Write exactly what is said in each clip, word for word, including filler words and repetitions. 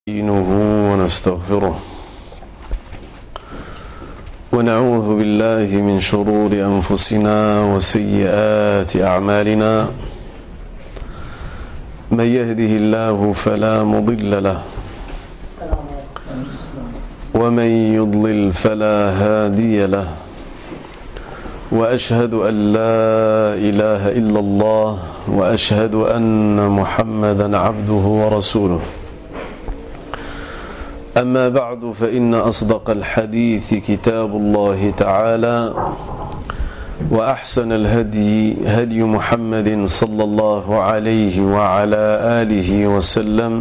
نستعينه ونستغفره ونعوذ بالله من شرور أنفسنا وسيئات أعمالنا. من يهده الله فلا مضل له ومن يضلل فلا هادي له، وأشهد أن لا إله إلا الله وأشهد أن محمدا عبده ورسوله. أما بعد، فإن أصدق الحديث كتاب الله تعالى، وأحسن الهدي هدي محمد صلى الله عليه وعلى آله وسلم،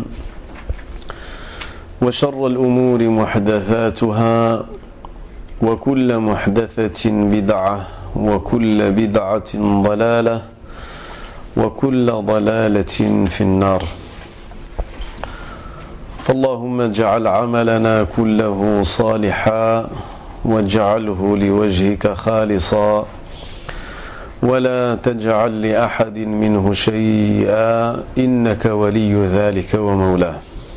وشر الأمور محدثاتها، وكل محدثة بدعة، وكل بدعة ضلالة، وكل ضلالة في النار. فاللهم اجعل عملنا كله صالحا واجعله لوجهك خالصا، ولا تجعل لأحد منه شيئا، إنك ولي ذلك ومولاه.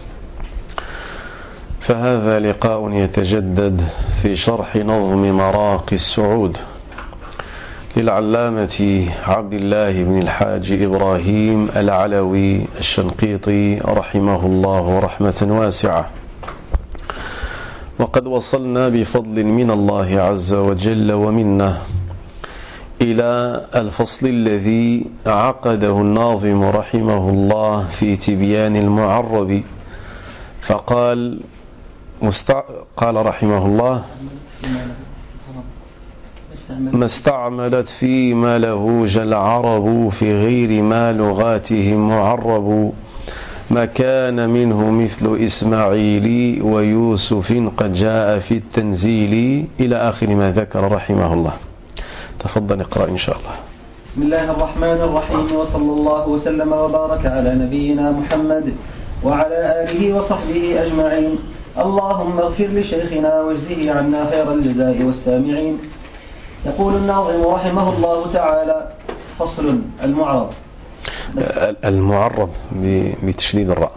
فهذا لقاء يتجدد في شرح نظم مراقي السعود للعلامة عبد الله بن الحاج إبراهيم العلوي الشنقيطي رحمه الله رحمة واسعة. وقد وصلنا بفضل من الله عز وجل ومنه إلى الفصل الذي عقده الناظم رحمه الله في تبيان المعرب، فقال مستع... قال رحمه الله: ما استعملت فيما لهوج العرب في غير ما لغاتهم معرب، ما كان منه مثل إسماعيل ويوسف قد جاء في التنزيل، إلى آخر ما ذكر رحمه الله. تفضل اقرأ إن شاء الله. بسم الله الرحمن الرحيم، وصلى الله وسلم وبارك على نبينا محمد وعلى آله وصحبه أجمعين. اللهم اغفر لشيخنا واجزه عنا خير الجزاء والسامعين. يقول الناظم رحمه الله تعالى: فصل المعرب. المعرب بتشديد الراء.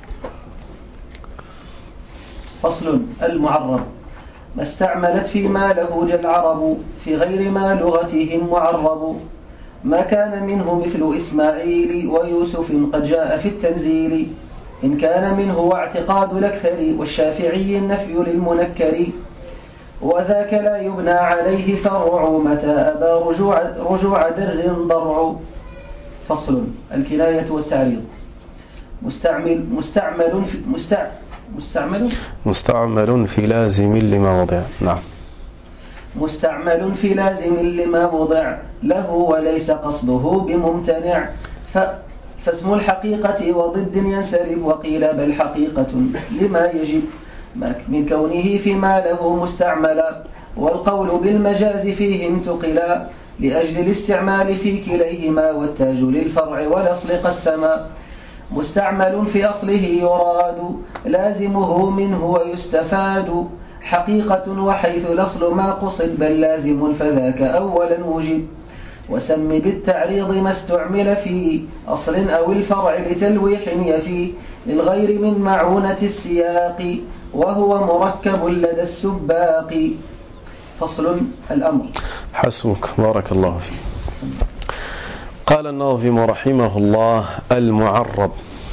فصل المعرب. ما استعملت فيما لهوج العرب في غير ما لغتهم معرب، ما كان منه مثل إسماعيل ويوسف قد جاء في التنزيل، إن كان منه واعتقاد الأكثر والشافعي النفي للمنكر، وذاك لا يبنى عليه فرع متى أبى رجوع, رجوع در ضرع. فصل الكناية والتعريض. مستعمل مستعمل في مستع مستعمل مستعمل في لازم لما وضع. نعم. مستعمل في لازم لما وضع له وليس قصده بممتنع، ف فاسم الحقيقة وضد ينسلب، وقيل بل حقيقة لما يجب من كونه فيما له مستعملا، والقول بالمجاز فيه انتقلا لأجل الاستعمال في كليهما، والتاج للفرع والأصل قسما. مستعمل في أصله يراد لازمه منه ويستفاد، حقيقة وحيث الأصل ما قصد بل لازم فذاك أولا وجد. وسم بالتعريض ما استعمل في أصل أو الفرع لتلويح يفي للغير من معونة السياق، وهو مركب لدى السباق. فصل الأمر. حسبك، بارك الله فيك. قال الناظم رحمه الله: المعرب.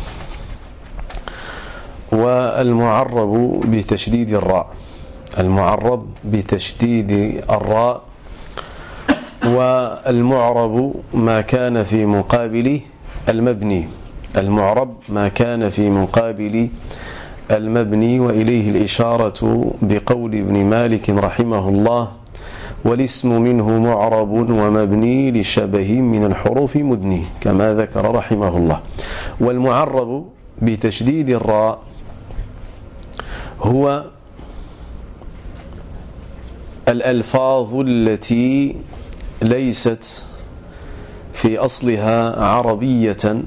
والمعرب بتشديد الراء، المعرب بتشديد الراء. والمعرب ما كان في مقابل المبني، المعرب ما كان في مقابل المبني، وإليه الإشارة بقول ابن مالك رحمه الله: والاسم منه معرب ومبني لشبه من الحروف مدني، كما ذكر رحمه الله. والمعرب بتشديد الراء هو الألفاظ التي ليست في أصلها عربية،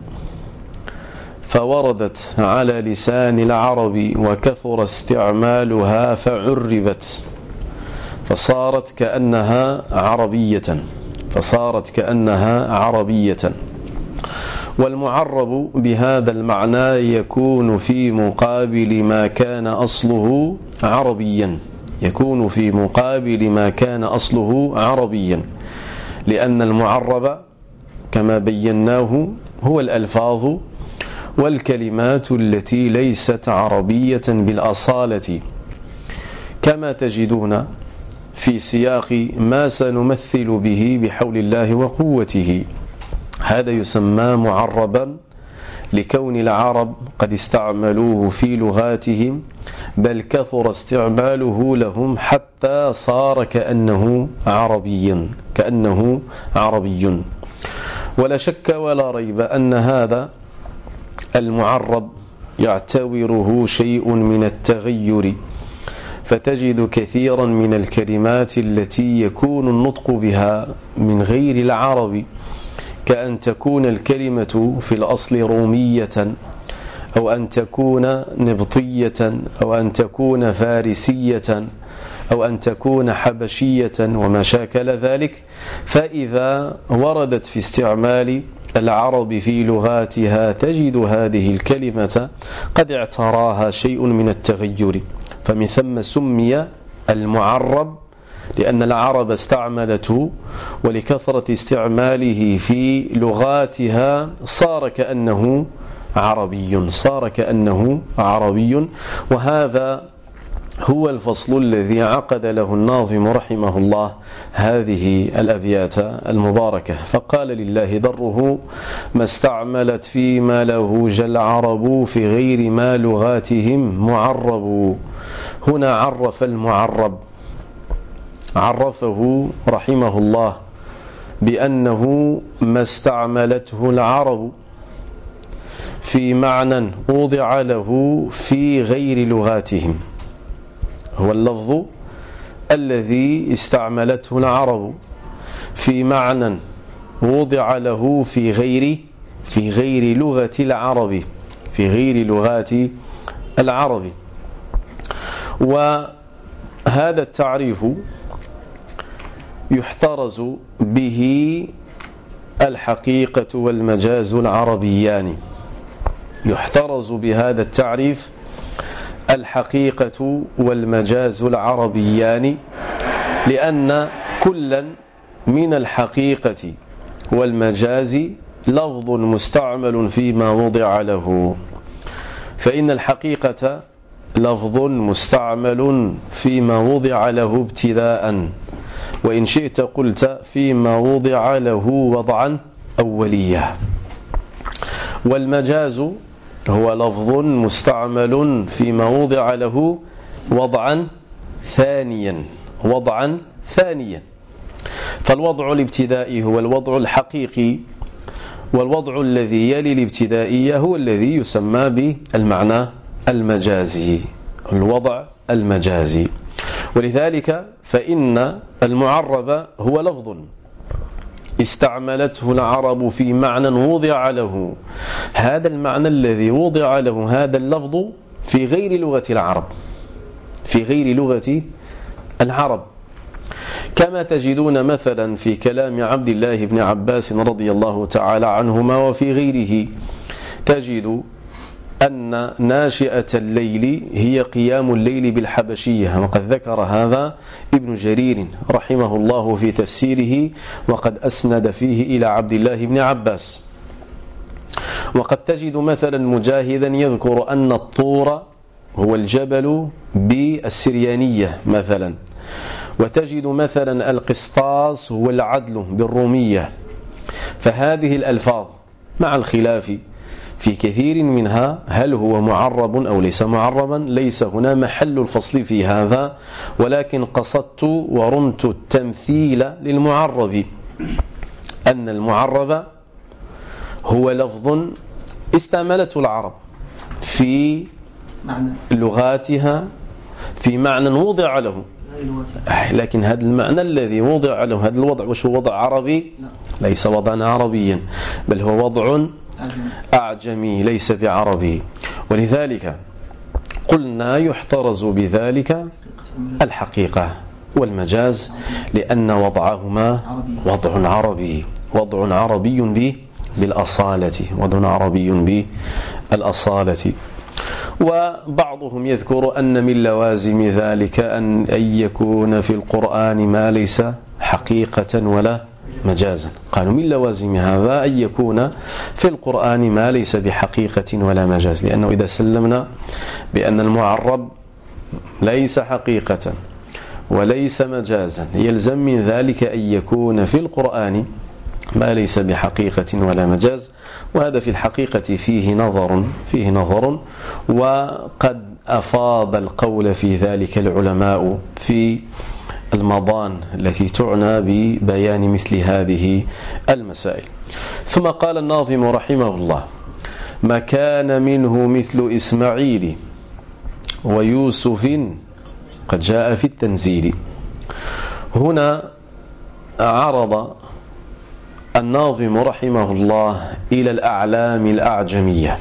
فوردت على لسان العرب وكثر استعمالها فعربت، فصارت كأنها عربية فصارت كأنها عربية والمعرب بهذا المعنى يكون في مقابل ما كان أصله عربيا يكون في مقابل ما كان أصله عربيا لأن المعرب كما بيناه هو الألفاظ والكلمات التي ليست عربية بالأصالة، كما تجدون في سياق ما سنمثل به بحول الله وقوته. هذا يسمى معربا لكون العرب قد استعملوه في لغاتهم، بل كثر استعماله لهم حتى صار كأنه عربي كأنه عربي. ولا شك ولا ريب أن هذا المعرب يعتوره شيء من التغير، فتجد كثيرا من الكلمات التي يكون النطق بها من غير العرب، كأن تكون الكلمة في الأصل رومية، أو أن تكون نبطية، أو أن تكون فارسية، أو أن تكون حبشية وما شاكل ذلك، فإذا وردت في استعمال العرب في لغاتها تجد هذه الكلمة قد اعتراها شيء من التغير، فمن ثم سمي المعرب لأن العرب استعملته، ولكثرة استعماله في لغاتها صار كأنه عربي صار كأنه عربي. وهذا هو الفصل الذي عقد له الناظم رحمه الله هذه الأبيات المباركة، فقال لله ضره ما استعملت فيما له جل عرب في غير ما لغاتهم معرب. هنا عرف المعرب، عرفه رحمه الله بأنه ما استعملته العرب في معنى وضع له في غير لغاتهم، هو اللفظ الذي استعملته العرب في معنى وضع له في غير في غير لغة العرب في غير لغات العرب. وهذا التعريف يحترز به الحقيقة والمجاز العربيان، يحترز بهذا التعريف الحقيقة والمجاز العربيان، لأن كلا من الحقيقة والمجاز لفظ مستعمل فيما وضع له. فإن الحقيقة لفظ مستعمل فيما وضع له ابتداء، وإن شئت قلت فيما وضع له وضعا أوليا. والمجاز هو لفظ مستعمل فيما وضع له وضعا ثانيا وضعا ثانيا فالوضع الابتدائي هو الوضع الحقيقي، والوضع الذي يلي الابتدائية هو الذي يسمى بالمعنى المجازي، الوضع المجازي. ولذلك فإن المعرب هو لفظ استعملته العرب في معنى وضع له، هذا المعنى الذي وضع له هذا اللفظ في غير لغة العرب في غير لغة العرب كما تجدون مثلا في كلام عبد الله بن عباس رضي الله تعالى عنهما وفي غيره، تجد أن ناشئة الليل هي قيام الليل بالحبشية، وقد ذكر هذا ابن جرير رحمه الله في تفسيره، وقد أسند فيه إلى عبد الله بن عباس. وقد تجد مثلا مجاهدا يذكر أن الطور هو الجبل بالسريانية مثلا، وتجد مثلا القسطاس هو العدل بالرومية. فهذه الألفاظ مع الخلاف في كثير منها هل هو معرب أو ليس معربا، ليس هنا محل الفصل في هذا، ولكن قصدت ورمت التمثيل للمعرب، أن المعرب هو لفظ استعملته العرب في لغاتها في معنى وضع له، لكن هذا المعنى الذي وضع له هذا الوضع وش هو وضع عربي؟ ليس وضعا عربيا، بل هو وضع أعجمي ليس بعربي. ولذلك قلنا يحترز بذلك الحقيقة والمجاز، لأن وضعهما وضع عربي وضع عربي بالأصالة وأذن عربي بالأصالة. وبعضهم يذكر أن من لوازم ذلك أن يكون في القرآن ما ليس حقيقة ولا مجازا. قالوا من لوازم هذا أن يكون في القرآن ما ليس بحقيقة ولا مجاز، لأنه إذا سلمنا بأن المعرب ليس حقيقة وليس مجازا يلزم من ذلك أن يكون في القرآن ما ليس بحقيقة ولا مجاز، وهذا في الحقيقة فيه نظر فيه نظر وقد أفاض القول في ذلك العلماء في المضان التي تعنى ببيان مثل هذه المسائل. ثم قال الناظم رحمه الله: ما كان منه مثل إسماعيل ويوسف قد جاء في التنزيل. هنا عرض الناظم رحمه الله إلى الأعلام الأعجمية،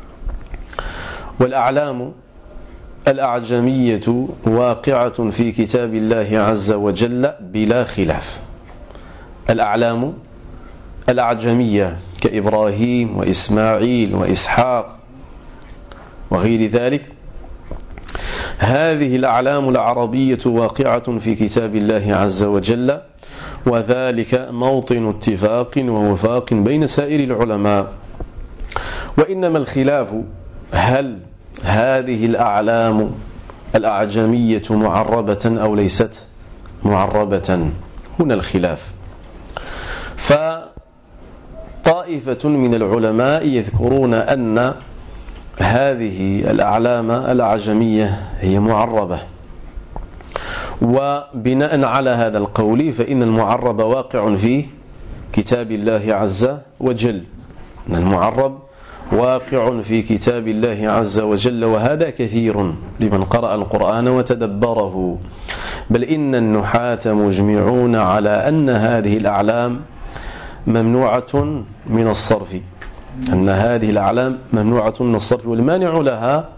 والأعلام الأعجمية واقعة في كتاب الله عز وجل بلا خلاف. الأعلام الأعجمية كإبراهيم وإسماعيل وإسحاق وغير ذلك، هذه الأعلام العربية واقعة في كتاب الله عز وجل، وذلك موطن اتفاق ووفاق بين سائر العلماء. وإنما الخلاف هل هذه الأعلام الأعجمية معربة أو ليست معربة؟ هنا الخلاف. فطائفة من العلماء يذكرون أن هذه الأعلام الأعجمية هي معربة، وبناء على هذا القول فإن المعرب واقع في كتاب الله عز وجل، أن المعرب واقع في كتاب الله عز وجل، وهذا كثير لمن قرأ القرآن وتدبره. بل إن النحاة مجمعون على أن هذه الأعلام ممنوعة من الصرف، أن هذه الأعلام ممنوعة من الصرف، والمانع لها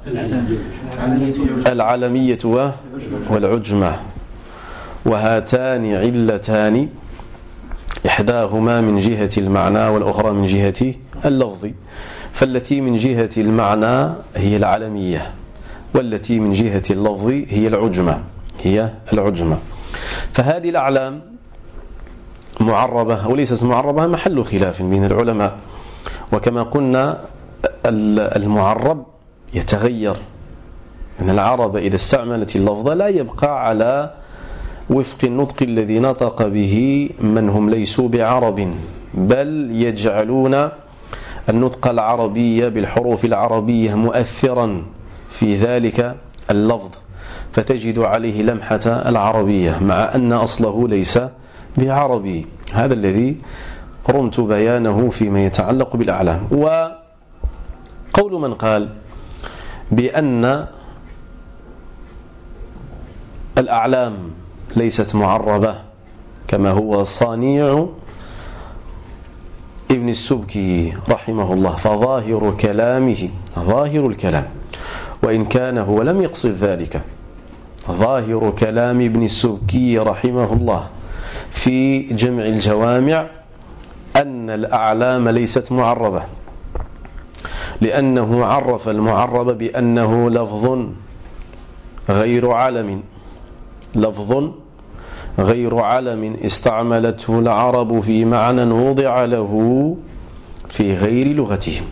العلمية والعجمة، وهاتان علتان إحداهما من جهة المعنى والأخرى من جهة اللفظ. فالتي من جهة المعنى هي العلمية، والتي من جهة اللفظ هي العجمة هي العجمة. فهذه الأعلام معربة وليست معربة محل خلاف بين العلماء. وكما قلنا المعرب يتغير، أن العرب إذا استعملت اللفظ لا يبقى على وفق النطق الذي نطق به من هم ليسوا بعرب، بل يجعلون النطق العربي بالحروف العربية مؤثرا في ذلك اللفظ، فتجد عليه لمحة العربية مع أن أصله ليس بعربي. هذا الذي رمت بيانه فيما يتعلق بالأعلام. وقول من قال بأن الأعلام ليست معربة كما هو صانيع ابن السبكي رحمه الله، فظاهر كلامه ظاهر الكلام، وإن كان هو لم يقصد ذلك، ظاهر كلام ابن السبكي رحمه الله في جمع الجوامع أن الأعلام ليست معربة، لأنه عرف المعرب بأنه لفظ غير علم، لفظ غير علم استعملته العرب في معنى وضع له في غير لغتهم،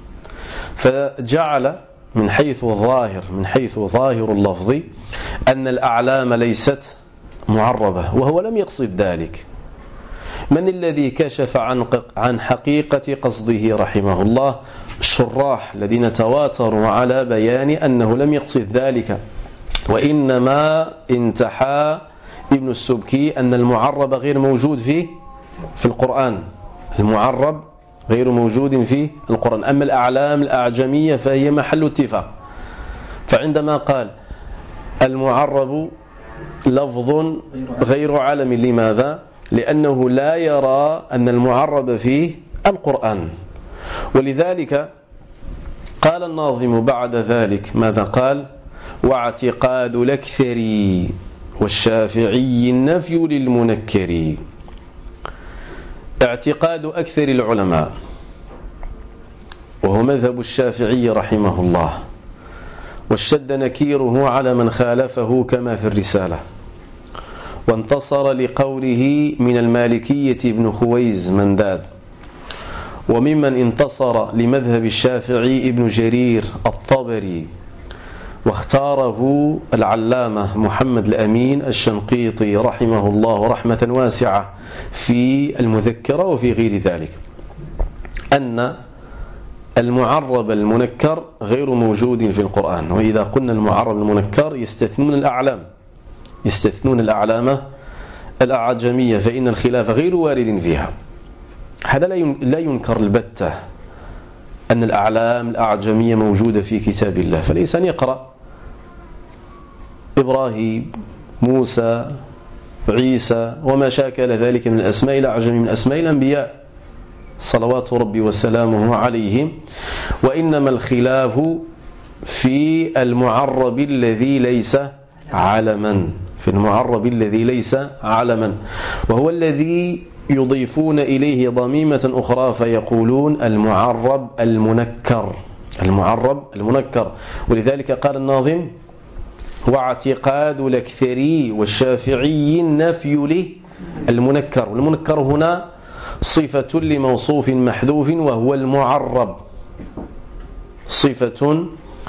فجعل من حيث الظاهر من حيث ظاهر اللفظ أن الأعلام ليست معربة، وهو لم يقصد ذلك. من الذي كشف عن عن حقيقة قصده رحمه الله؟ الشراح الذين تواتروا على بيان أنه لم يقصد ذلك، وإنما انتحى ابن السبكي أن المعرب غير موجود فيه في القرآن، المعرب غير موجود في القرآن، أما الأعلام الأعجمية فهي محل اتفاق. فعندما قال المعرب لفظ غير علم، لماذا؟ لأنه لا يرى أن المعرب فيه القرآن. ولذلك قال الناظم بعد ذلك ماذا قال؟ واعتقاد الأكثر والشافعي النفي للمنكر. اعتقاد أكثر العلماء وهو مذهب الشافعي رحمه الله، واشتد نكيره على من خالفه كما في الرسالة، وانتصر لقوله من المالكية ابن خويز منداد، وممن انتصر لمذهب الشافعي ابن جرير الطبري، واختاره العلامة محمد الأمين الشنقيطي رحمه الله رحمة واسعة في المذكرة وفي غير ذلك، أن المعرب المنكر غير موجود في القرآن. وإذا قلنا المعرب المنكر يستثنون الأعلام، يستثنون الأعلام الأعجمية، فإن الخلاف غير وارد فيها. هذا لا ينكر البتة أن الأعلام الأعجمية موجودة في كتاب الله، فالإنسان يقرأ إبراهيم، موسى، عيسى وما شاكل ذلك من الأسماء الأعجمية من أسماء الأنبياء صلوات ربي وسلامه عليهم، وإنما الخلاف في المعرب الذي ليس علما، في المعرب الذي ليس علما، وهو الذي يضيفون إليه ضميمة أخرى فيقولون المعرب المنكر، المعرب المنكر. ولذلك قال الناظم: واعتقاد الأكثري والشافعي النفي له المنكر. والمنكر هنا صفة لموصوف محذوف وهو المعرب، صفة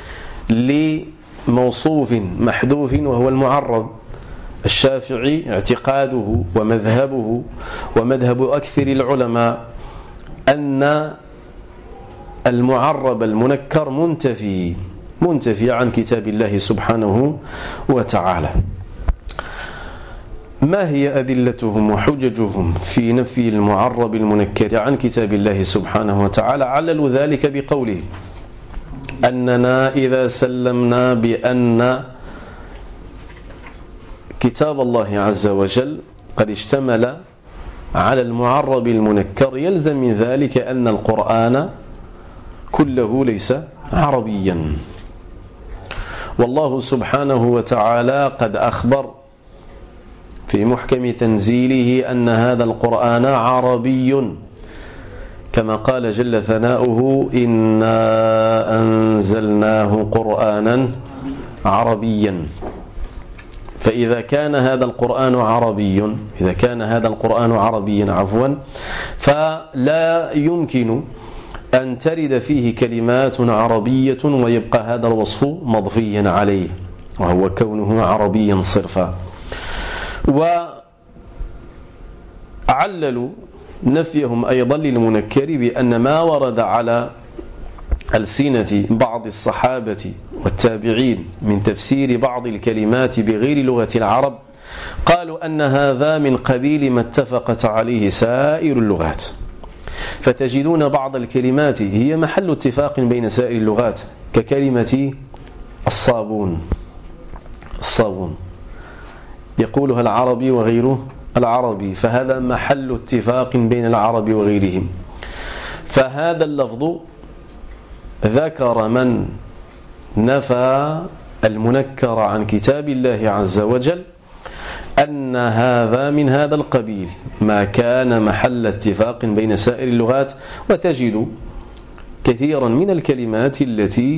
لموصوف محذوف وهو المعرب. الشافعي اعتقاده ومذهبه ومذهب أكثر العلماء أن المعرب المنكر منتفي منتفي عن كتاب الله سبحانه وتعالى. ما هي أدلتهم وحججهم في نفي المعرب المنكر عن كتاب الله سبحانه وتعالى؟ عللوا ذلك بقوله أننا إذا سلمنا بأن كتاب الله عز وجل قد اشتمل على المعرب المنكر، يلزم من ذلك أن القرآن كله ليس عربيا. والله سبحانه وتعالى قد أخبر في محكم تنزيله أن هذا القرآن عربي، كما قال جل ثناؤه: إنا أنزلناه قرآنا عربيا. فإذا كان هذا القرآن عربي إذا كان هذا القرآن عربيا عفوا فلا يمكن أن ترد فيه كلمات عربية ويبقى هذا الوصف مضفيا عليه، وهو كونه عربيا صرفا. وعللوا نفيهم أيضا للمنكر بأن ما ورد على ألسنة بعض الصحابة والتابعين من تفسير بعض الكلمات بغير لغة العرب، قالوا أن هذا من قبيل ما اتفقت عليه سائر اللغات. فتجدون بعض الكلمات هي محل اتفاق بين سائر اللغات، ككلمة الصابون، الصابون يقولها العربي وغيره العربي، فهذا محل اتفاق بين العرب وغيرهم. فهذا اللفظ ذكر من نفى المنكر عن كتاب الله عز وجل أن هذا من هذا القبيل، ما كان محل اتفاق بين سائر اللغات. وتجد كثيرا من الكلمات التي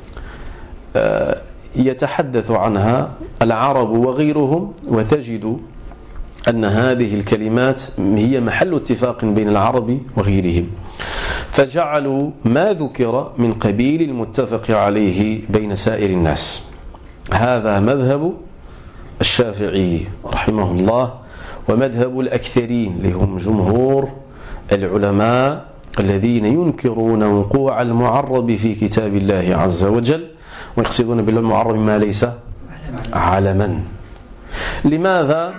يتحدث عنها العرب وغيرهم، وتجد أن هذه الكلمات هي محل اتفاق بين العرب وغيرهم، فجعلوا ما ذكر من قبيل المتفق عليه بين سائر الناس. هذا مذهب الشافعي رحمه الله، ومذهب الأكثرين لهم جمهور العلماء الذين ينكرون وقوع المعرب في كتاب الله عز وجل، ويقصدون بالمعرب ما ليس علما. لماذا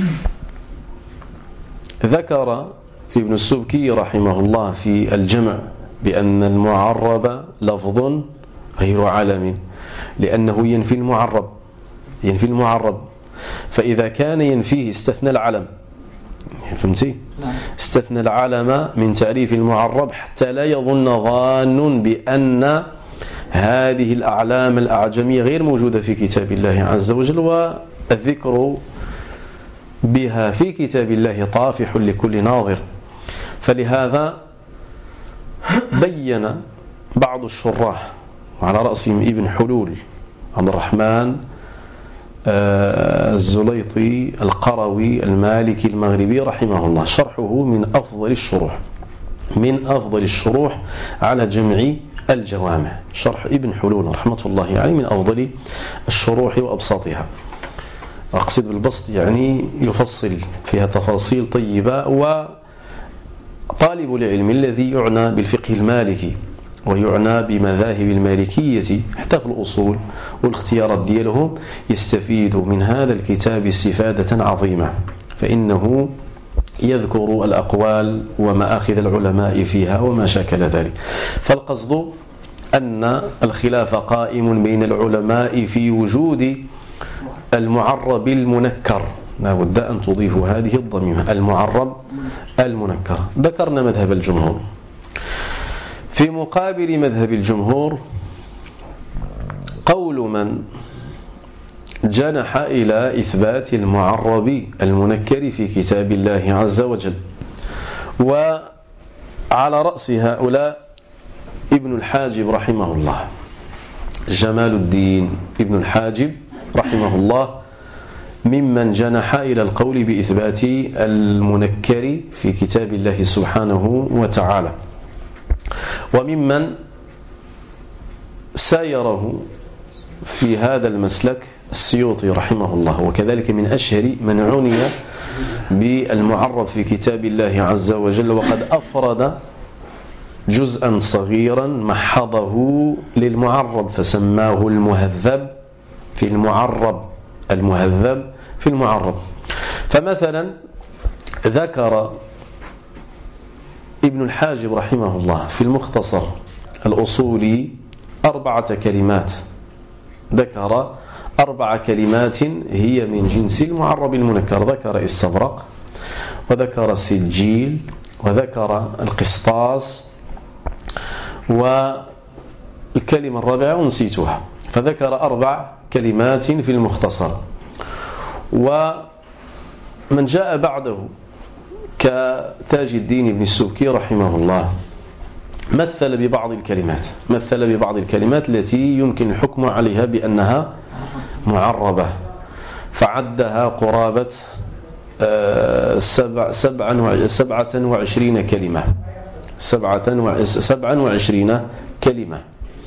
ذكر ابن السبكي رحمه الله في الجمع بأن المعرب لفظ غير علم؟ لأنه ينفي المعرب، ينفي المعرب، فإذا كان ينفيه استثنى العلم، فهمتي؟ استثنى العلم من تعريف المعرب حتى لا يظن ظان بأن هذه الأعلام الأعجمية غير موجودة في كتاب الله عز وجل، والذكر بها في كتاب الله طافح لكل ناظر. فلهذا بين بعض الشراح وعلى رأسهم ابن حلول عبد الرحمن الزليطي القروي المالكي المغربي رحمه الله، شرحه من أفضل الشروح من أفضل الشروح على جمع الجوامع. شرح ابن حلول رحمة الله عليه من أفضل الشروح وأبسطها. أقصد بالبسط يعني يفصل فيها تفاصيل طيبة. وطالب العلم الذي يعنى بالفقه المالكي ويعنى بمذاهب المالكية حتى في الأصول والاختيارات ديالهم يستفيد من هذا الكتاب استفادة عظيمة، فإنه يذكر الأقوال ومآخذ العلماء فيها وما شاكل ذلك. فالقصد أن الخلاف قائم بين العلماء في وجود المعرب المنكر، لا بد أن تضيفوا هذه الضميمة، المعرب المنكر. ذكرنا مذهب الجمهور. في مقابل مذهب الجمهور قول من جنح إلى إثبات المعرب المنكر في كتاب الله عز وجل، وعلى رأس هؤلاء ابن الحاجب رحمه الله، جمال الدين ابن الحاجب رحمه الله، ممن جنح إلى القول بإثبات المنكر في كتاب الله سبحانه وتعالى، وممن سايره في هذا المسلك السيوطي رحمه الله، وكذلك من أشهر من عني بالمعرب في كتاب الله عز وجل، وقد أفرد جزءا صغيرا محضه للمعرب فسماه المهذب في المعرب، المهذب في المعرب. فمثلا ذكر ابن الحاجب رحمه الله في المختصر الأصولي أربعة كلمات، ذكر أربع كلمات هي من جنس المعرب المنكر، ذكر استبرق وذكر السجيل وذكر القسطاس والكلمة الرابعة ونسيتها، فذكر أربع كلمات في المختصر. ومن جاء بعده كتاج الدين ابن السبكي رحمه الله مثل ببعض الكلمات مثل ببعض الكلمات التي يمكن الحكم عليها بأنها معربة، فعدها قرابة سبع سبعا سبعة وعشرين كلمة سبعة سبعا وعشرين كلمة.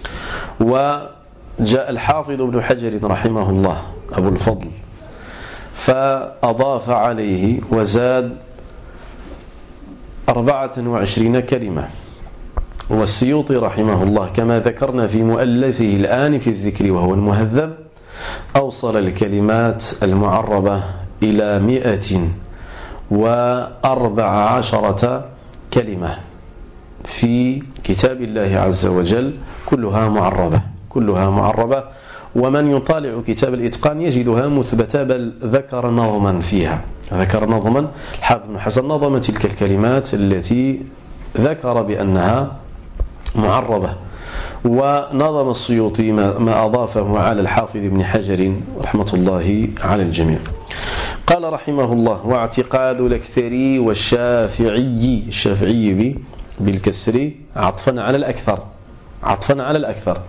وجاء الحافظ ابن حجر رحمه الله أبو الفضل فأضاف عليه وزاد أربعة وعشرين كلمة. والسيوطي رحمه الله كما ذكرنا في مؤلفه الآن في الذكر وهو المهذب أوصل الكلمات المعربة إلى مئة وأربع عشرة كلمة في كتاب الله عز وجل، كلها معربة كلها معربة ومن يطالع كتاب الإتقان يجدها مثبتة، بل ذكر نظما فيها، ذكر نظما الحافظ بن حجر نظم تلك الكلمات التي ذكر بأنها معربة. ونظم السيوطي ما أضافه على الحافظ ابن حجر رحمة الله على الجميع. قال رحمه الله: واعتقاد الأكثري والشافعي، الشافعي بالكسر عطفا على الأكثر عطفا على الأكثر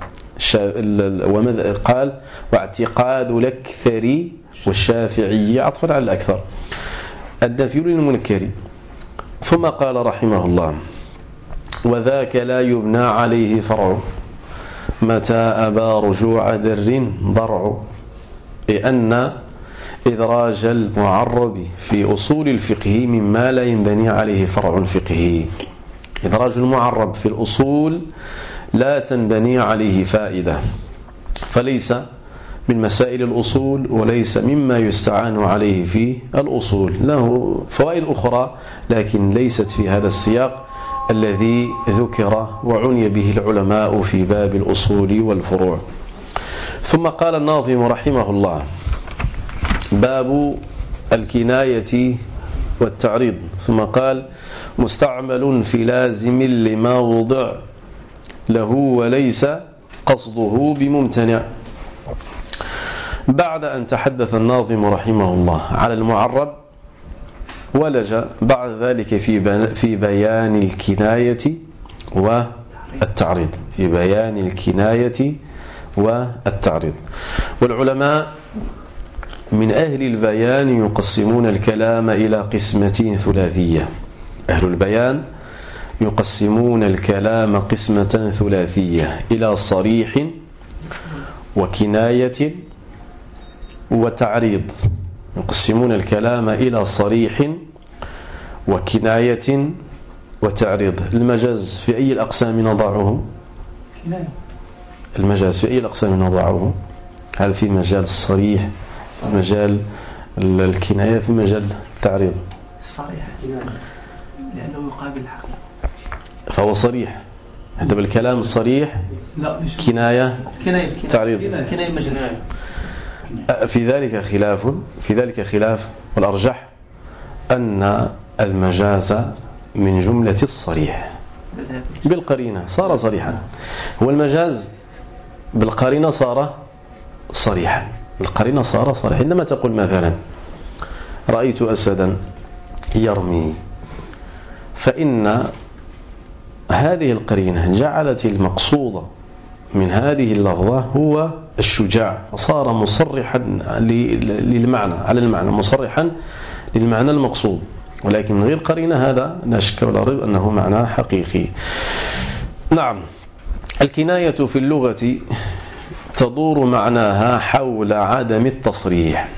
قال واعتقاد الأكثري والشافعي عطفا على الأكثر النفي للمنكر. ثم قال رحمه الله: وذاك لا يبنى عليه فرع متى أبى رجوع در ضرع، لأن إدراج المعرب في أصول الفقه مما لا ينبني عليه فرع فقهي. إدراج المعرب في الأصول لا تنبني عليه فائدة، فليس من مسائل الأصول وليس مما يستعان عليه في الأصول، له فوائد أخرى لكن ليست في هذا السياق الذي ذكر وعني به العلماء في باب الأصول والفروع. ثم قال الناظم رحمه الله: باب الكناية والتعريض. ثم قال: مستعمل في لازم لما وضع له وليس قصده بممتنع. بعد أن تحدث الناظم رحمه الله على المعرب ولج بعد ذلك في في بيان الكناية التعريض، في بيان الكناية والتعريض. والعلماء من أهل البيان يقسمون الكلام إلى قسمتين ثلاثية. أهل البيان يقسمون الكلام قسمة ثلاثية إلى صريح وكناية وتعريض. يقسمون الكلام إلى صريح وكناية وتعريض. المجاز في أي الأقسام نضعه؟ المجاز في أي الأقسام نضعه؟ هل في مجال الصريح، في مجال الكناية، في مجال التعريض؟ الصريح لأنه يقابل الحقيقة فهو صريح. هذا بالكلام الصريح. لا كناية كناية تعريض. كناية مجاز. في ذلك خلاف في ذلك خلاف والأرجح أن المجاز من جملة الصريح بالقرينة صار صريحا. هو المجاز بالقرينة صار صريحا، بالقرينة صار صريحا. عندما تقول مثلا رأيت أسدا يرمي، فإن هذه القرينة جعلت المقصود من هذه اللفظة هو الشجاع، فصار مصرحا للمعنى على المعنى، مصرحا للمعنى المقصود. ولكن من غير قرينة هذا لا شك ولا ريب أنه معنى حقيقي. نعم. الكناية في اللغة تدور معناها حول عدم التصريح.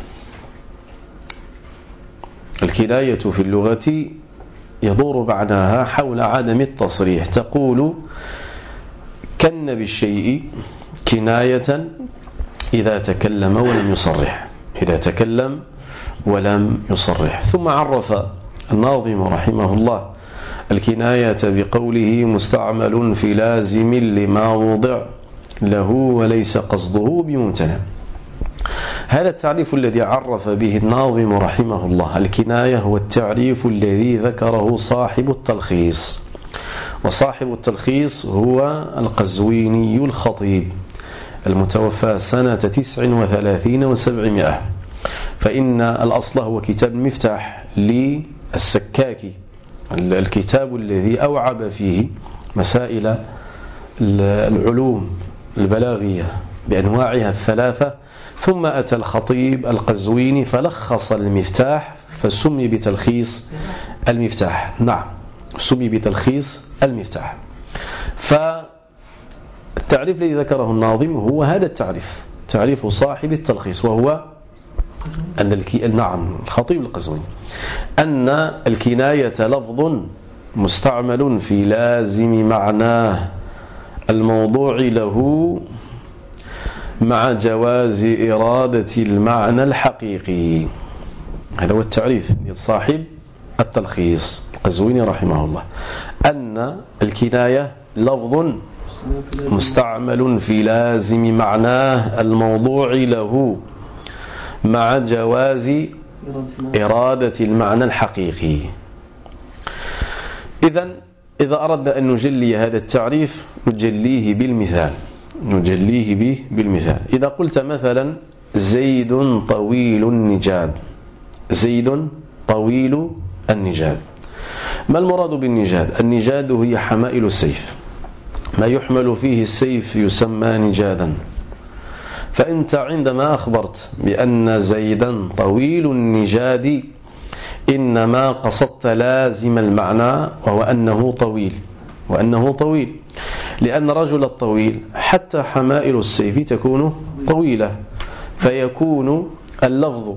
الكناية في اللغة يدور معناها حول عدم التصريح. تقول كن بالشيء كناية إذا تكلم ولم يصرح، إذا تكلم ولم يصرح. ثم عرف الناظم رحمه الله الكناية بقوله مستعمل في لازم لما وضع له وليس قصده بممتنع. هذا التعريف الذي عرف به الناظم رحمه الله الكناية هو التعريف الذي ذكره صاحب التلخيص، وصاحب التلخيص هو القزويني الخطيب المتوفى سنة تسع وثلاثين وسبعمائة. فإن الأصل هو كتاب المفتاح للسكاكي، الكتاب الذي أوعب فيه مسائل العلوم البلاغية بأنواعها الثلاثة. ثم أتى الخطيب القزويني فلخص المفتاح فسمي بتلخيص المفتاح. نعم، سمي بتلخيص المفتاح. فالتعريف الذي ذكره الناظم هو هذا التعريف، تعريف صاحب التلخيص، وهو أن الكي... نعم الخطيب القزويني أن الكناية لفظ مستعمل في لازم معناه الموضوع له مع جواز إرادة المعنى الحقيقي. هذا هو التعريف لصاحب التلخيص القزويني رحمه الله، أن الكناية لفظ مستعمل في لازم معناه الموضوع له مع جواز إرادة المعنى الحقيقي. إذن إذا أردنا أن نجلي هذا التعريف نجليه بالمثال، نجليه به بالمثال. إذا قلت مثلا زيد طويل النجاد، زيد طويل النجاد، ما المراد بالنجاد؟ النجاد هي حمائل السيف، ما يحمل فيه السيف يسمى نجادا. فأنت عندما أخبرت بأن زيدا طويل النجاد إنما قصدت لازم المعنى وهو أنه طويل، وأنه طويل، لأن الرجل الطويل حتى حمائل السيف تكون طويلة، فيكون اللفظ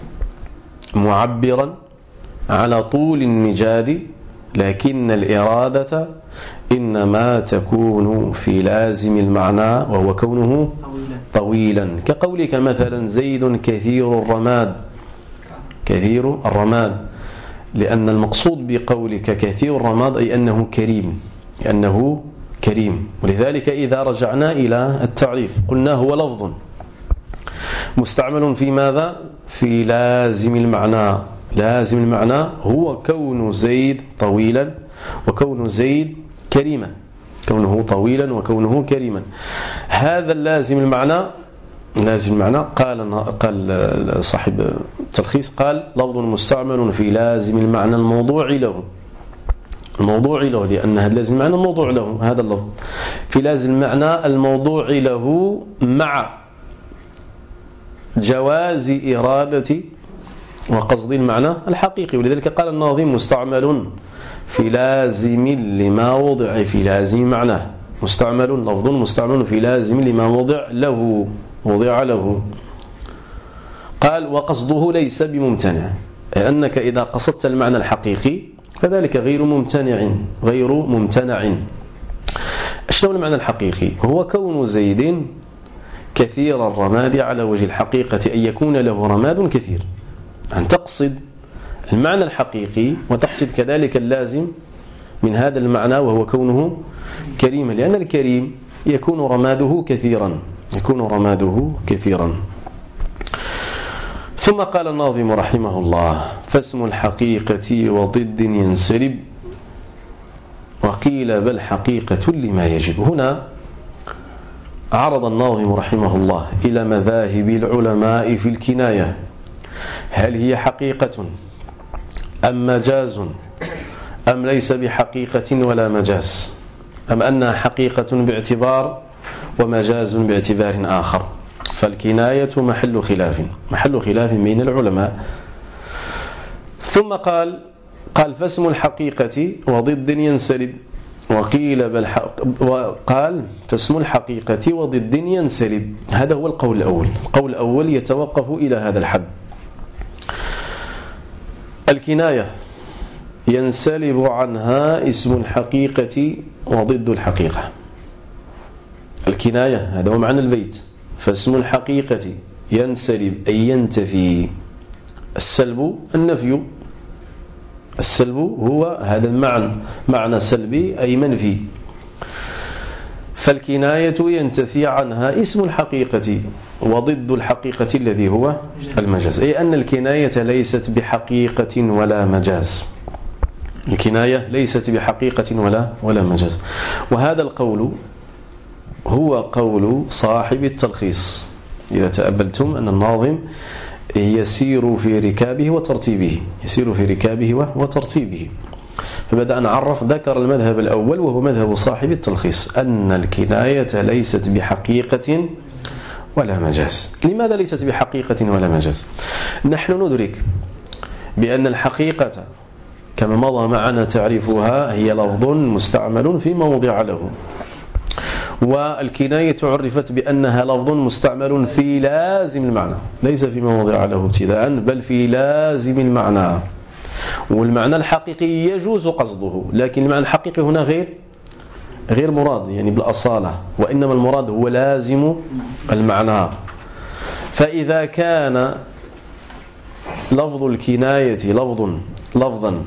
معبرا على طول النجاد، لكن الإرادة إنما تكون في لازم المعنى وهو كونه طويلا. كقولك مثلا زيد كثير الرماد، كثير الرماد، لأن المقصود بقولك كثير الرماد أي أنه كريم، أنه كريم. ولذلك إذا رجعنا إلى التعريف قلنا هو لفظ مستعمل في ماذا؟ في لازم المعنى. لازم المعنى هو كون زيد طويلا وكون زيد كريما، كونه طويلا وكونه كريما. هذا اللازم المعنى، لازم المعنى قال قال صاحب التلخيص قال لفظ مستعمل في لازم المعنى الموضوع له الموضوع له، لأن هذا لازم معنى الموضوع له هذا اللفظ، في لازم معنى الموضوع له مع جواز إرادة وقصد المعنى الحقيقي. ولذلك قال الناظم مستعمل في لازم لما وضع في لازم معناه، مستعمل لفظ مستعمل في لازم لما وضع له وضع له. قال وقصده ليس بممتنع، أنك إذا قصدت المعنى الحقيقي فذلك غير ممتنع غير ممتنع. شنو المعنى الحقيقي؟ هو كون زيد كثير الرماد على وجه الحقيقة، أن يكون له رماد كثير، أن تقصد المعنى الحقيقي وتحسب كذلك اللازم من هذا المعنى وهو كونه كريما، لأن الكريم يكون رماده كثيرا يكون رماده كثيرا. ثم قال الناظم رحمه الله فاسم الحقيقة وضد ينسلب وقيل بل حقيقة لما يجب. هنا عرض الناظم رحمه الله إلى مذاهب العلماء في الكناية، هل هي حقيقة أم مجاز أم ليس بحقيقة ولا مجاز، أم أنها حقيقة باعتبار ومجاز باعتبار آخر. فالكناية محل خلاف محل خلاف بين العلماء. ثم قال قال فاسم الحقيقة وضد ينسلب وقيل بل وقال فاسم الحقيقة وضد ينسلب. هذا هو القول الأول. القول الأول يتوقف إلى هذا الحد. الكناية ينسلب عنها اسم الحقيقة وضد الحقيقة. الكناية هذا هو معنى البيت. فاسم الحقيقة ينسلب أي ينتفي. السلب النفي، السلب هو هذا المعنى، معنى سلبي أي منفي. فالكناية ينتفي عنها اسم الحقيقة وضد الحقيقة الذي هو المجاز، أي أن الكناية ليست بحقيقة ولا مجاز. الكناية ليست بحقيقة ولا ولا مجاز. وهذا القول هو قول صاحب التلخيص. إذا تأملتم أن الناظم يسير في ركابه وترتيبه يسير في ركابه وترتيبه فبدأ أن عرف ذكر المذهب الأول وهو مذهب صاحب التلخيص، أن الكناية ليست بحقيقة ولا مجاز. لماذا ليست بحقيقة ولا مجاز؟ نحن ندرك بأن الحقيقة كما مضى معنا تعريفها هي لفظ مستعمل في موضع له، والكناية عرفت بأنها لفظ مستعمل في لازم المعنى، ليس في موضع له ابتداء بل في لازم المعنى. والمعنى الحقيقي يجوز قصده، لكن المعنى الحقيقي هنا غير غير مراد يعني بالأصالة، وإنما المراد هو لازم المعنى. فإذا كان لفظ الكناية لفظ لفظا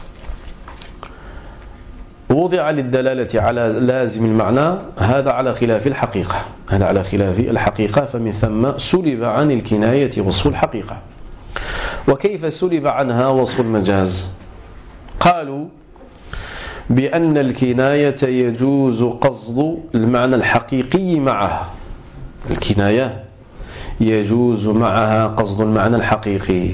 وضع للدلالة على لازم المعنى، هذا على خلاف الحقيقة هذا على خلاف الحقيقة فمن ثم سلب عن الكناية وصف الحقيقة. وكيف سلب عنها وصف المجاز؟ قالوا بأن الكناية يجوز قصد المعنى الحقيقي معها. الكناية يجوز معها قصد المعنى الحقيقي.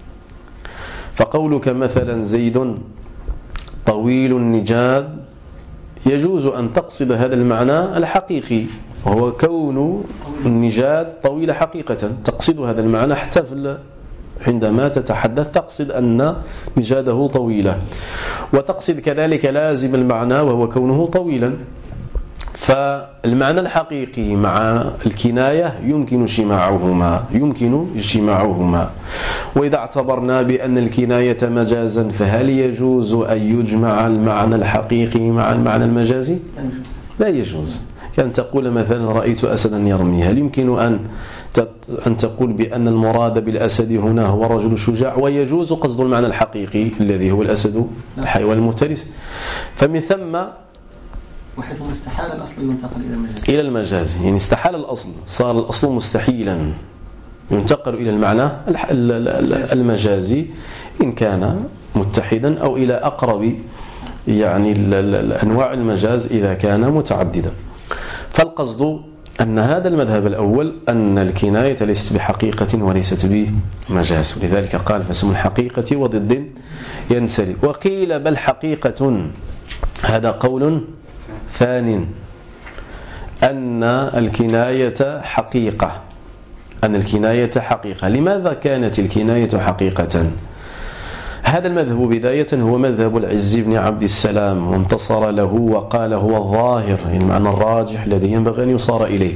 فقولك مثلا زيد طويل النجاد يجوز أن تقصد هذا المعنى الحقيقي، وهو كون النجاد طويل حقيقة، تقصد هذا المعنى حتى في عندما تتحدث تقصد أن نجاده طويلة، وتقصد كذلك لازم المعنى وهو كونه طويلا. فالمعنى الحقيقي مع الكناية يمكن اجتماعهما يمكن اجتماعهما وإذا اعتبرنا بأن الكناية مجازا فهل يجوز أن يجمع المعنى الحقيقي مع المعنى المجازي؟ لا يجوز. كان تقول مثلا رأيت أسدا يرمي، هل يمكن أن أن تقول بأن المراد بالأسد هنا هو الرجل الشجاع ويجوز قصد المعنى الحقيقي الذي هو الأسد الحيوان المفترس؟ فمن ثم وحيثما استحال الأصل ينتقل إلى المجاز إلى المجاز يعني استحال الأصل، صار الأصل مستحيلا، ينتقل إلى المعنى المجازي إن كان متحدا أو إلى أقرب يعني الأنواع المجاز إذا كان متعددا. فالقصد أن هذا المذهب الأول أن الكناية ليست بحقيقة وليست بمجاز، ولذلك قال فاسم الحقيقة وضد ينسلب. وقيل بل حقيقة، هذا قول ثانٍ، أن الكناية حقيقة، أن الكناية حقيقة. لماذا كانت الكناية حقيقة؟ هذا المذهب بداية هو مذهب العز بن عبد السلام، وانتصر له وقال هو الظاهر، المعنى الراجح الذي ينبغي أن يصار إليه.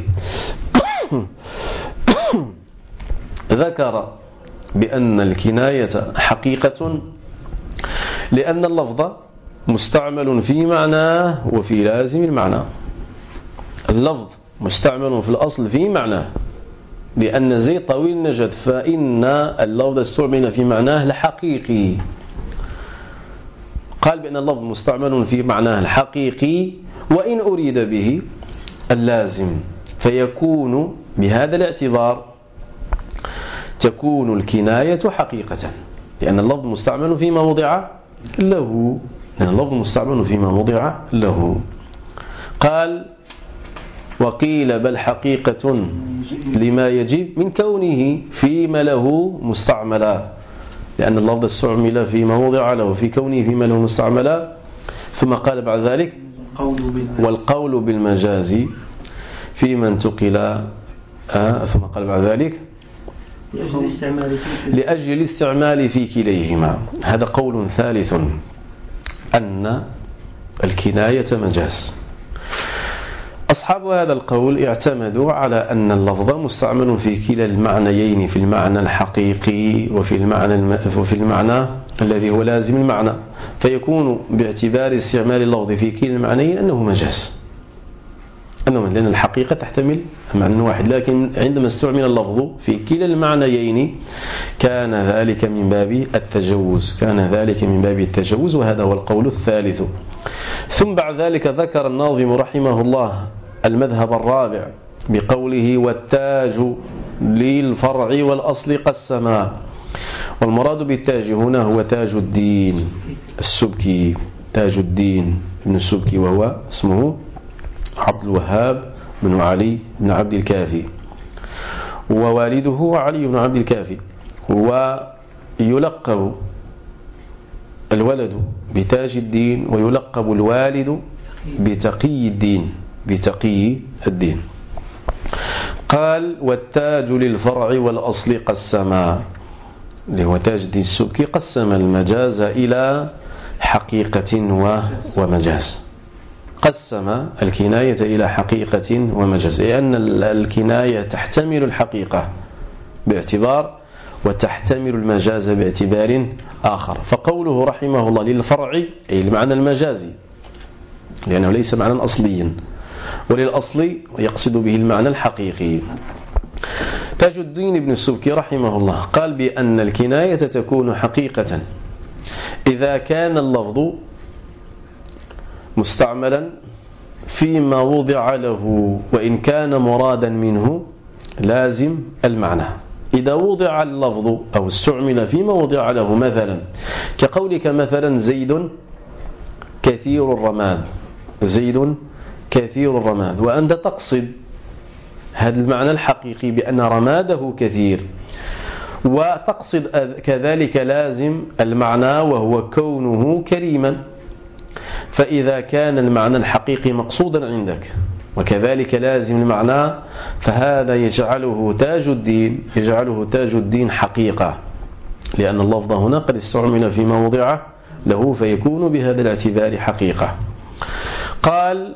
ذكر بأن الكناية حقيقة لأن اللفظ مستعمل في معناه وفي لازم المعنى. اللفظ مستعمل في الأصل في معناه، لأن زيد طويل النجد فإن اللفظ استعمل في معناه الحقيقي. قال بأن اللفظ مستعمل في معناه الحقيقي وإن أريد به اللازم، فيكون بهذا الاعتبار تكون الكناية حقيقة، لأن اللفظ مستعمل فيما وضع له، لأن اللفظ مستعمل فيما وضع له. قال وقيل بل حقيقة لما يجب من كونه فيما له مستعملا، لأن اللفظ استعمل فيما وضع له في كونه فيما له مستعملا. ثم قال بعد ذلك والقول بالمجاز فيما انتقل، آه ثم قال بعد ذلك لأجل الاستعمال في كليهما. هذا قول ثالث، أن الكناية مجاز. أصحاب هذا القول اعتمدوا على أن اللفظ مستعمل في كلا المعنيين، في المعنى الحقيقي وفي المعنى الم... وفي المعنى الذي هو لازم المعنى، فيكون باعتبار استعمال اللفظ في كلا المعنيين أنه مجاز، أنه لأن الحقيقة تحتمل معنى واحد، لكن عندما استعمل اللفظ في كلا المعنيين كان ذلك من باب التجوز، كان ذلك من باب التجوز، وهذا هو القول الثالث. ثم بعد ذلك ذكر الناظم رحمه الله المذهب الرابع بقوله والتاج للفرع والأصل قسما. والمراد بالتاج هنا هو تاج الدين السبكي، تاج الدين ابن السبكي، وهو اسمه عبد الوهاب بن علي بن عبد الكافي، ووالده علي بن عبد الكافي، ويلقب الولد بتاج الدين ويلقب الوالد بتقي الدين، بتقي الدين. قال والتاج للفرع والأصل قسما، اللي هو تاج الدين السبكي قسم المجاز إلى حقيقة ومجاز، قسم الكناية إلى حقيقة ومجاز، لأن الكناية تحتمل الحقيقة باعتبار وتحتمل المجاز باعتبار آخر. فقوله رحمه الله للفرع أي المعنى المجازي، لأنه ليس معنى أصليا، وللأصل يقصد به المعنى الحقيقي. تاج الدين ابن السبكي رحمه الله قال بأن الكناية تكون حقيقة إذا كان اللفظ مستعملا فيما وضع له وإن كان مرادا منه لازم المعنى. إذا وضع اللفظ أو استعمل فيما وضع له، مثلا كقولك مثلا زيد كثير الرماد، زيد كثير الرماد، وأنت تقصد هذا المعنى الحقيقي بأن رماده كثير، وتقصد كذلك لازم المعنى وهو كونه كريما. فإذا كان المعنى الحقيقي مقصودا عندك وكذلك لازم المعنى، فهذا يجعله تاج الدين يجعله تاج الدين حقيقة، لأن اللفظ هنا قد استعمل فيما وضع له فيكون بهذا الاعتبار حقيقة. قال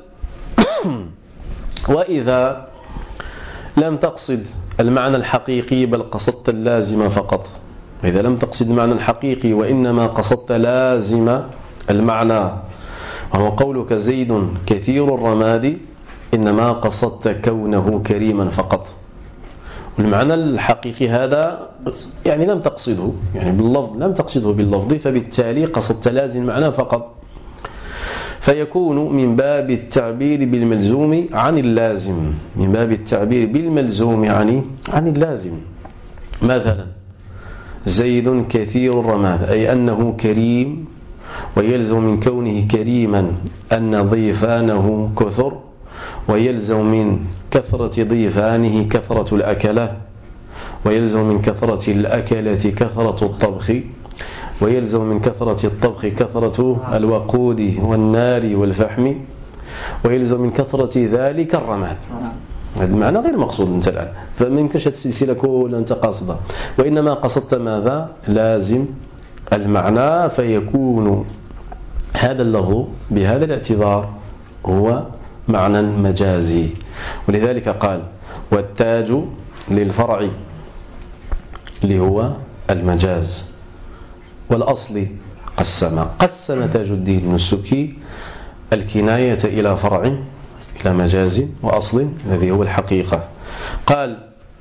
وإذا لم تقصد المعنى الحقيقي بل قصدت اللازم فقط، وإذا لم تقصد المعنى الحقيقي وإنما قصدت لازم المعنى، وهو قولك زيد كثير الرماد، إنما قصدت كونه كريما فقط، والمعنى الحقيقي هذا يعني لم تقصده، يعني باللفظ لم تقصده باللفظ، فبالتالي قصدت لازم المعنى فقط، فيكون من باب التعبير بالملزوم عن اللازم، من باب التعبير بالملزوم عن عن اللازم. مثلا زيد كثير الرماد أي أنه كريم، ويلزم من كونه كريما أن ضيفانه كثر، ويلزم من كثرة ضيفانه كثرة الأكلة، ويلزم من كثرة الأكلة كثرة الطبخ، ويلزم من كثرة الطبخ كثرة الوقود والنار والفحم، ويلزم من كثرة ذلك الرماد. هذا المعنى غير مقصود أنت الآن، فما يمكنش السلسلة كلها أنت قاصدها، وإنما قصدت ماذا؟ لازم المعنى، فيكون هذا اللفظ بهذا الاعتبار هو معنى مجازي. ولذلك قال والتاج للفرع اللي هو المجاز، والأصل قسم قسم تاج الدين السبكي الكناية إلى فرع إلى مجاز وأصل الذي هو الحقيقة. قال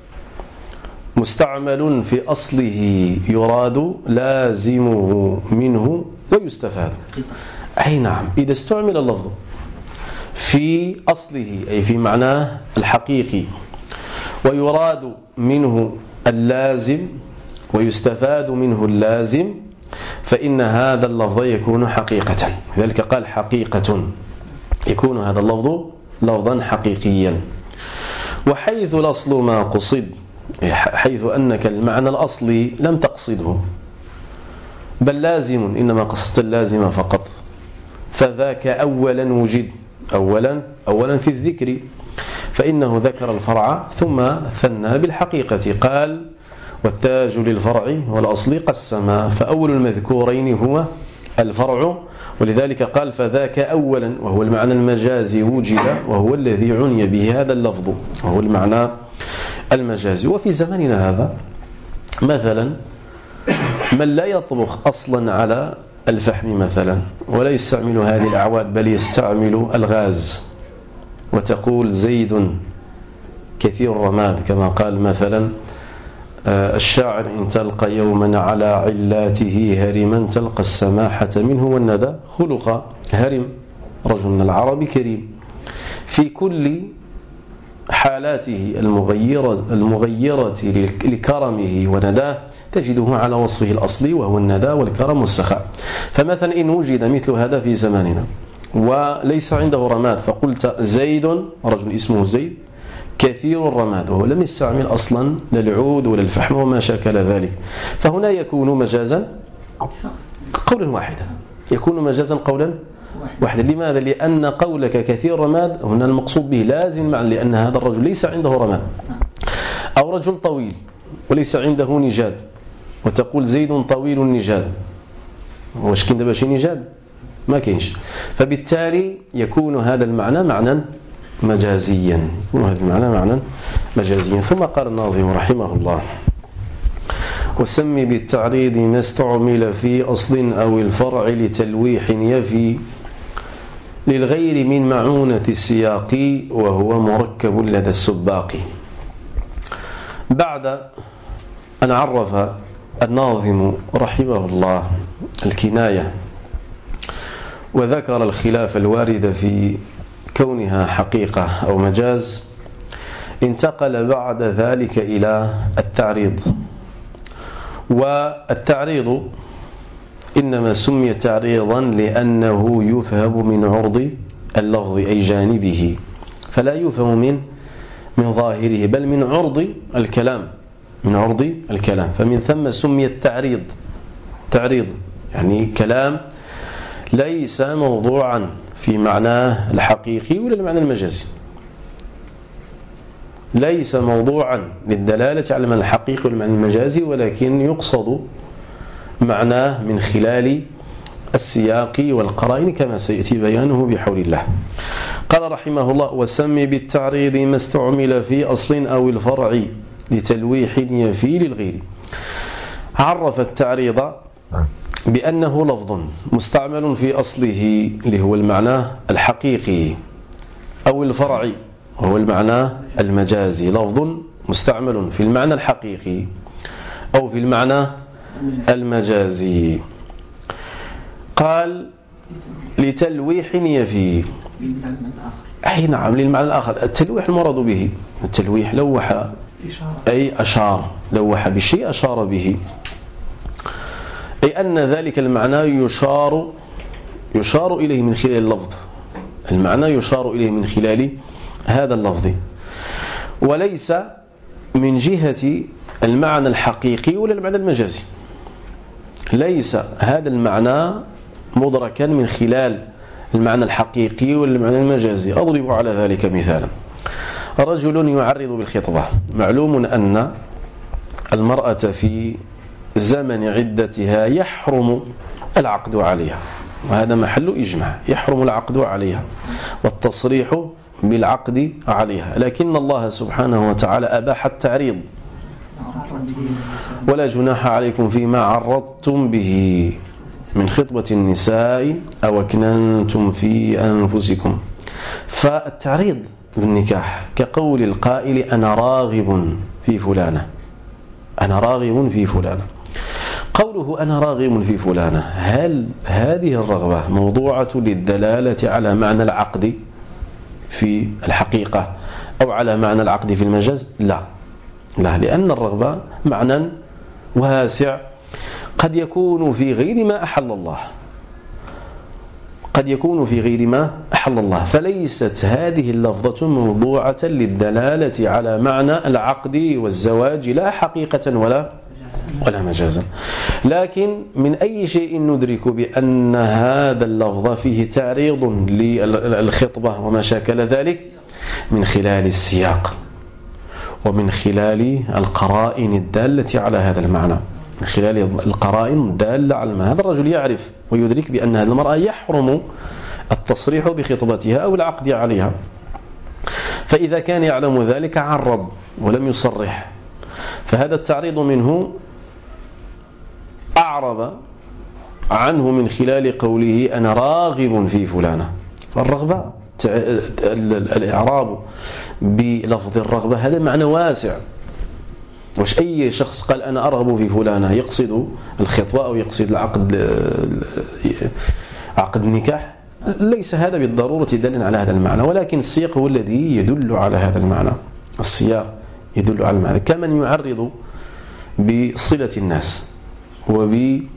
مستعمل في أصله يراد لازمه منه ويستفاد. أي نعم، إذا استعمل اللفظ في أصله أي في معناه الحقيقي ويراد منه اللازم ويستفاد منه اللازم، فإن هذا اللفظ يكون حقيقة. لذلك قال حقيقة، يكون هذا اللفظ لفظا حقيقيا. وحيث الأصل ما قصد، حيث أنك المعنى الأصلي لم تقصده بل لازم، إنما قصدت اللازم فقط، فذاك أولا وجد أولا أولا في الذكر، فإنه ذكر الفرع ثم ثنى بالحقيقة. قال والتاج للفرع والأصل قسما، فأول المذكورين هو الفرع، ولذلك قال فذاك أولا، وهو المعنى المجازي وجد، وهو الذي عني به هذا اللفظ، وهو المعنى المجازي. وفي زماننا هذا مثلا من لا يطبخ أصلا على الفحم مثلا ولا يستعمل هذه الأعواد بل يستعمل الغاز، وتقول زيد كثير الرماد، كما قال مثلا الشاعر إن تلقى يوما على علاته هرما تلقى السماحة منه والندى خلق. هرم رجل من العرب كريم في كل حالاته المغيرة, المغيرة لكرمه ونداه تجده على وصفه الأصلي وهو الندى والكرم والسخاء. فمثلا إن وجد مثل هذا في زماننا وليس عنده رماد فقلت زيد رجل اسمه زيد كثير الرماد، وهو لم يستعمل أصلا لا العود ولا الفحم وما شاكل ذلك، فهنا يكون مجازا قولا واحدا، يكون مجازا قولا واحدا. لماذا؟ لأن قولك كثير رماد هنا المقصود به لازم معا، لأن هذا الرجل ليس عنده رماد، أو رجل طويل وليس عنده نجاد وتقول زيد طويل النجاد، واش كاين دابا شي نجاد؟ ما كاينش. فبالتالي يكون هذا المعنى معنى مجازيا، يكون هذا المعنى معنى مجازيا. ثم قال الناظم رحمه الله وسمي بالتعريض ما استعمل في أصل أو الفرع لتلويح يفي للغير من معونة السياق وهو مركب لدى السباق. بعد أن عرف الناظم رحمه الله الكناية وذكر الخلاف الوارد في كونها حقيقة أو مجاز، انتقل بعد ذلك إلى التعريض. والتعريض إنما سمي تعريضا لأنه يفهم من عرض اللفظ أي جانبه، فلا يفهم من من ظاهره بل من عرض الكلام، من عرض الكلام، فمن ثم سمي التعريض تعريض، يعني كلام ليس موضوعا في معناه الحقيقي ولا المعنى المجازي، ليس موضوعا للدلالة على المعنى الحقيقي والمعنى المجازي، ولكن يقصد معناه من خلال السياق والقرائن كما سيأتي بيانه بحول الله. قال رحمه الله وسمي بالتعريض ما استعمل في أصل أو الفرع لتلويح يفي للغير. عرف التعريض بأنه لفظ مستعمل في أصله اللي هو المعنى الحقيقي أو الفرع وهو المعنى المجازي، لفظ مستعمل في المعنى الحقيقي أو في المعنى المجازي. قال لتلويح يفي، أي نعم للمعنى الآخر. التلويح المراد به التلويح لوح أي أشار، لوح بشيء أشار به، أي أن ذلك المعنى يشار يشار إليه من خلال اللفظ، المعنى يشار إليه من خلال هذا اللفظ، وليس من جهة المعنى الحقيقي ولا المعنى المجازي. ليس هذا المعنى مدركا من خلال المعنى الحقيقي ولا المعنى المجازي. أضرب على ذلك مثالا. رجل يعرض بالخطبة. معلوم أن المرأة في زمن عدتها يحرم العقد عليها، وهذا محل إجماع، يحرم العقد عليها والتصريح بالعقد عليها، لكن الله سبحانه وتعالى أباح التعريض. ولا جناح عليكم فيما عرضتم به من خطبة النساء أو أكننتم في أنفسكم. فالتعريض بالنكاح كقول القائل أنا راغب في فلانة، أنا راغب في فلانة. قوله أنا راغب في فلانة، هل هذه الرغبة موضوعة للدلالة على معنى العقد في الحقيقة أو على معنى العقد في المجاز؟ لا لا، لأن الرغبة معنى واسع قد يكون في غير ما أحل الله، قد يكون في غير ما أحل الله. فليست هذه اللفظة موضوعة للدلالة على معنى العقد والزواج لا حقيقة ولا ولا مجازا. لكن من أي شيء ندرك بأن هذا اللفظ فيه تعريض للخطبة وما شاكل ذلك؟ من خلال السياق ومن خلال القرائن الدالة على هذا المعنى، من خلال القرائن الدالة على المعنى. هذا الرجل يعرف ويدرك بأن هذه المرأة يحرم التصريح بخطبتها أو العقد عليها، فإذا كان يعلم ذلك عرض ولم يصرح، فهذا التعريض منه أعرب عنه من خلال قوله أنا راغب في فلانة. الرغبة، الإعراب بلفظ الرغبة هذا معنى واسع. وش أي شخص قال أنا أرغب في فلانة يقصد الخطبة أو يقصد العقد، عقد النكاح؟ ليس هذا بالضرورة دالا على هذا المعنى، ولكن السياق هو الذي يدل على هذا المعنى. السياق يدل على المعنى. كمن يعرض بصلة الناس وبمد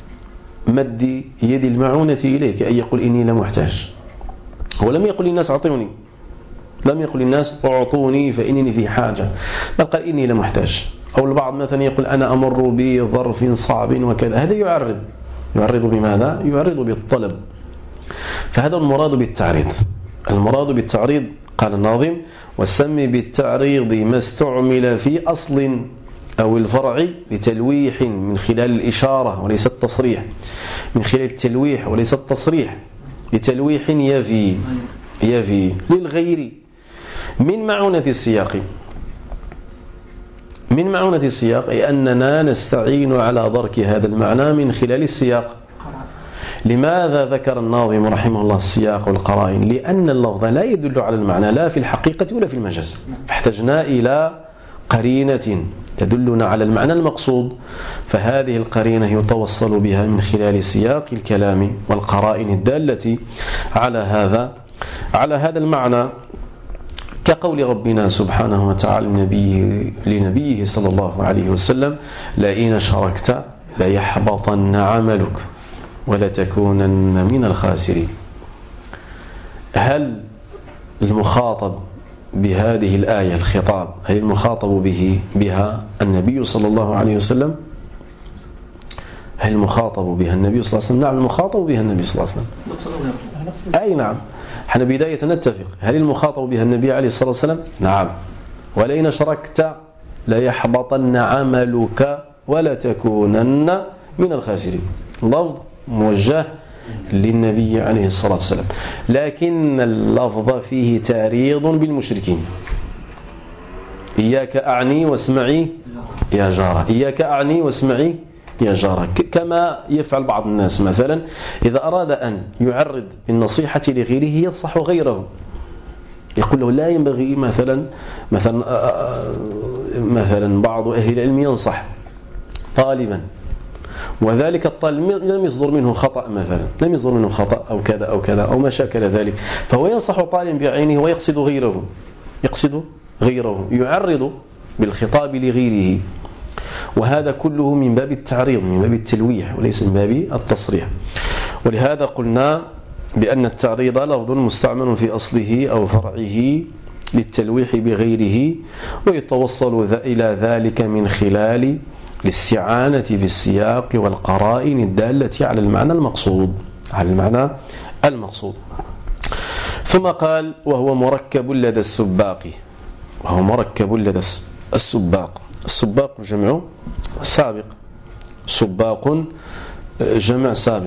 يد المعونة إليك، أن يقول إني لمحتاج. هو لم يقل للناس أعطوني، لم يقل للناس أعطوني فإنني في حاجة، بل قال إني لمحتاج. أو البعض مثلا يقول أنا أمر بظرف صعب وكذا، هذا يعرض. يعرض بماذا؟ يعرض بالطلب. فهذا المراد بالتعريض. المراد بالتعريض قال الناظم وسم بالتعريض ما استعمل في أصل أو الفرع لتلويح من خلال الإشارة وليس التصريح، من خلال التلويح وليس التصريح، لتلويح يفي يفي للغير من معونة السياق. من معونة السياق أي أننا نستعين على درك هذا المعنى من خلال السياق. لماذا ذكر الناظم رحمه الله السياق والقرائن؟ لأن اللفظ لا يدل على المعنى لا في الحقيقة ولا في المجاز، فاحتجنا إلى قرينة تدلنا على المعنى المقصود، فهذه القرينة يتوصل بها من خلال سياق الكلام والقرائن الدالة على هذا على هذا المعنى، كقول ربنا سبحانه وتعالى لنبيه, لنبيه صلى الله عليه وسلم لئن شركت ليحبطن عملك ولتكونن من الخاسرين. هل المخاطب بهذه الآية الخطاب هل المخاطب به بها النبي صلى الله عليه وسلم؟ هل المخاطب بها النبي صلى الله عليه وسلم؟ نعم، المخاطب بها النبي صلى الله عليه وسلم. أي نعم، احنا بداية نتفق. هل المخاطب بها النبي عليه الصلاة والسلام؟ نعم. ولئن شركت ليحبطن عملك ولتكونن من الخاسرين. لفظ موجه للنبي عليه الصلاة والسلام، لكن اللفظ فيه تعريض بالمشركين. إياك أعني واسمعي يا جارة، إياك أعني واسمعي يا جارة، كما يفعل بعض الناس مثلا إذا أراد أن يعرض بالنصيحة لغيره ينصح غيره، يقول له لا ينبغي مثلا مثلا مثلا بعض أهل العلم ينصح طالبا وذلك الطالب لم يصدر منه خطأ مثلا، لم يصدر منه خطأ أو كذا أو كذا أو ما شاكل ذلك، فهو ينصح طالب بعينه ويقصد غيره، يقصد غيره يعرض بالخطاب لغيره، وهذا كله من باب التعريض، من باب التلويح وليس من باب التصريح. ولهذا قلنا بأن التعريض لفظ مستعمل في أصله أو فرعه للتلويح بغيره، ويتوصل إلى ذلك من خلال الاستعانة بالسياق والقرائن الدالة على المعنى المقصود على المعنى المقصود. ثم قال: وهو مركب لدى السباق. وهو مركب لدى السباق. السباق جمع سابق، سباق جمع سابق.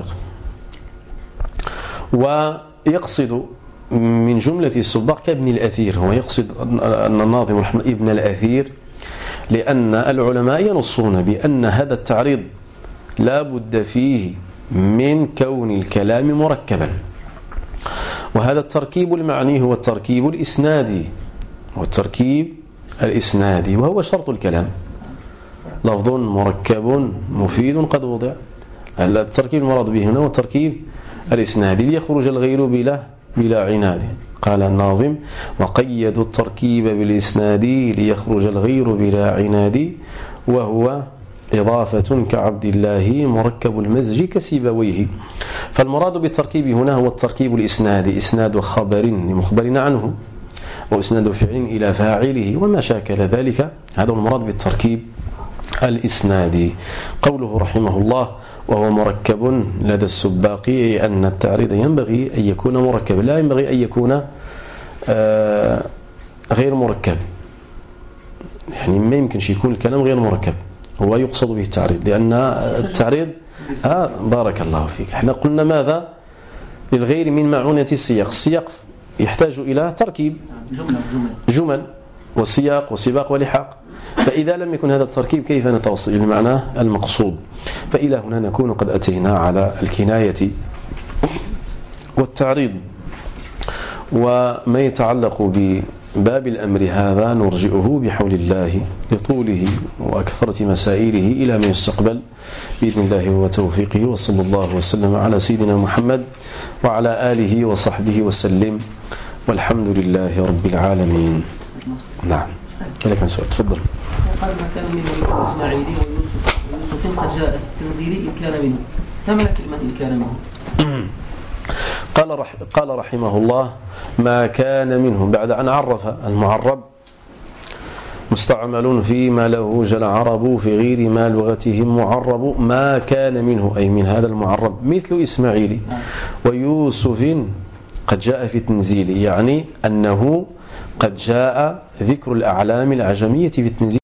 ويقصد من جملة السباق كابن الأثير، هو يقصد أن الناظم رحمه ابن الأثير، لأن العلماء ينصون بأن هذا التعريض لا بد فيه من كون الكلام مركبا، وهذا التركيب المعني هو التركيب الإسنادي، هو التركيب الإسنادي وهو شرط الكلام. لفظ مركب مفيد قد وضع. التركيب المراد به هنا هو التركيب الإسنادي ليخرج الغير بلا بلا عناد. قال الناظم: وقيدوا التركيب بالإسناد ليخرج الغير بلا عناد، وهو إضافة كعبد الله مركب المزج كسيبويه. فالمراد بالتركيب هنا هو التركيب الإسنادي، إسناد خبر لمخبرنا عنه، وإسناد فعل إلى فاعله وما شاكل ذلك، هذا المراد بالتركيب الإسنادي. قوله رحمه الله: وهو مركب لدى السباق، أي أن التعريض ينبغي أن يكون مركب، لا ينبغي أن يكون غير مركب. يعني ما يمكنش يكون الكلام غير مركب، هو يقصد به التعريض، لأن التعريض آه بارك الله فيك. احنا قلنا ماذا للغير من معونة السياق؟ السياق يحتاج إلى تركيب جمل وسياق وسباق ولحاق، فإذا لم يكن هذا التركيب كيف نتوصل إلى المعنى المقصود؟ فإلى هنا نكون قد أتينا على الكناية والتعريض. وما يتعلق بباب الأمر هذا نرجئه بحول الله لطوله وأكثرة مسائله إلى ما يستقبل بإذن الله وتوفيقه. وصلى الله وسلم على سيدنا محمد وعلى آله وصحبه وسلم، والحمد لله رب العالمين. نعم، لك سؤال، تفضل. قال: ما كان منه الإسماعيلي ويوسف ويوسف قد جاءت التنزيل إن كان منه، فما كلمة إن كان منه؟ قال رح قال رحمه الله: ما كان منه، بعد أن عرف المعرب مستعمل فيما له جل عرب في غير ما لغتهم معرب، ما كان منه أي من هذا المعرب مثل إسماعيل ويوسف قد جاء في التنزيل، يعني أنه قد جاء ذكر الأعلام العجمية في التنزيل.